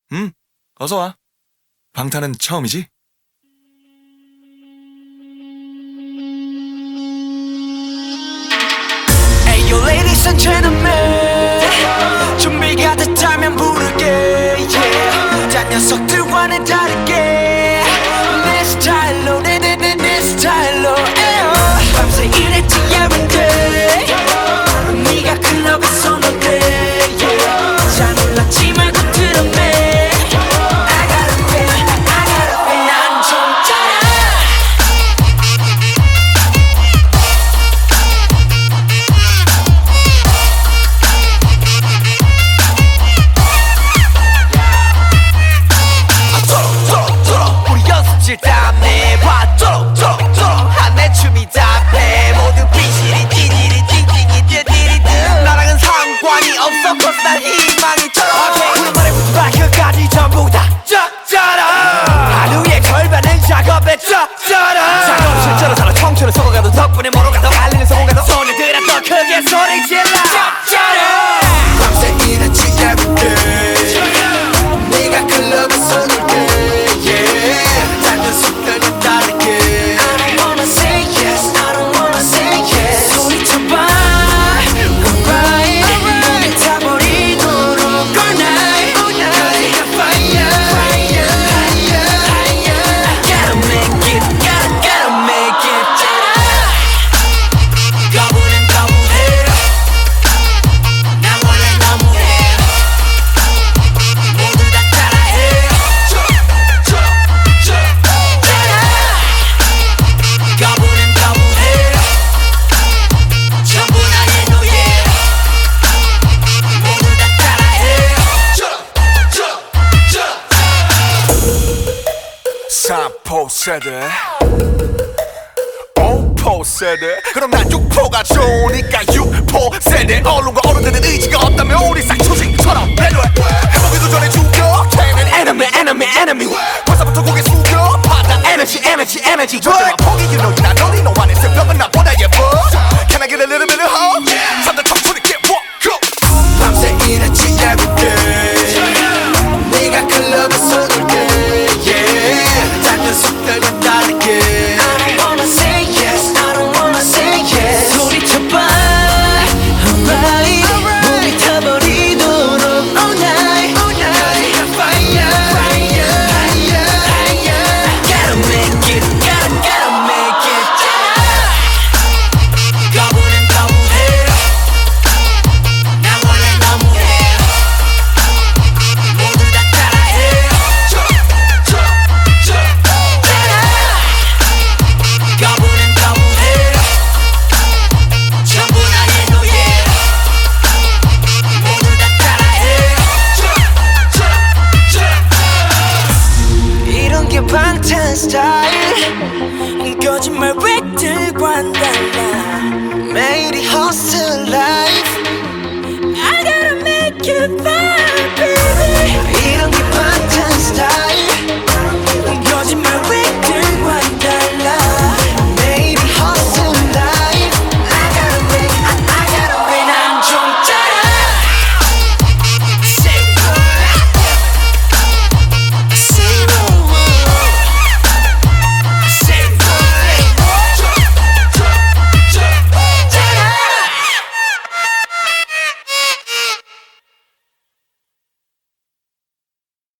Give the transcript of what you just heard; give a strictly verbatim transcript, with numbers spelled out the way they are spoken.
응, 어서와. 방탄은 처음이지? Ayo ladies and gentlemen, 준비가 됐다면 부를게 yeah. 딴 녀석들과는 다르게 내 스타일로 내내내 내 스타일로 에어. 밤새 일했지 every day. 네가 클럽에서 놀 때 yeah. 잘 놀랐지 말고 들었네. I gotta be, I gotta be. 난 좀 짜라. 땀내 봐 쪼록쪼록쪼록 한내 춤이 답해 모두 비실이 찌질이 찡찡이 띠디리드 나랑은 상관이 없어 cause 난 희망이 쩔어 오늘 말에 발끝까지 전부 다 쩍쩔어 하루의 절반은 작업에 쩍쩔어 작업 실제로 살아 청춘을 썩어가도 덕분에 멀어가도 달리는 성공가도 손을 들어 더 크게 소리 질러 쩍쩔어 밤새 일했지 everyday 네가 클럽에서 놀게 삼포 세대 오포 세대 그럼 난 육포가 좋으니까 육포 세대 언론과 어른들의 의지가 없다면 우리 쌍초식처럼 배려해 해보기도 전에 죽여 걔는 enemy enemy enemy 벌써부터 고개 숙여 받아 에너지 에너지 에너지 절대로 포기 you know 난 너니 너 안에 새벽은 나보다 예뻐 Can I get a little bit of hope 삼단 청춘이 get walk go 밤새 일했지 everyday 네가 클럽에서 놀게 녀석들과 다르게 I don't wanna say yes, I don't wanna say yes 소리쳐봐 alright 몸이 타버리도록 all night 가지가 fire, fire, fire, fire Gotta make it, gotta, gotta make it 거부는 거부해 나 원래 너무해 모두 다 따라해 거부는 거부해 전부 나의 노예 모두 다 따라해 이런 게 방탄 스타일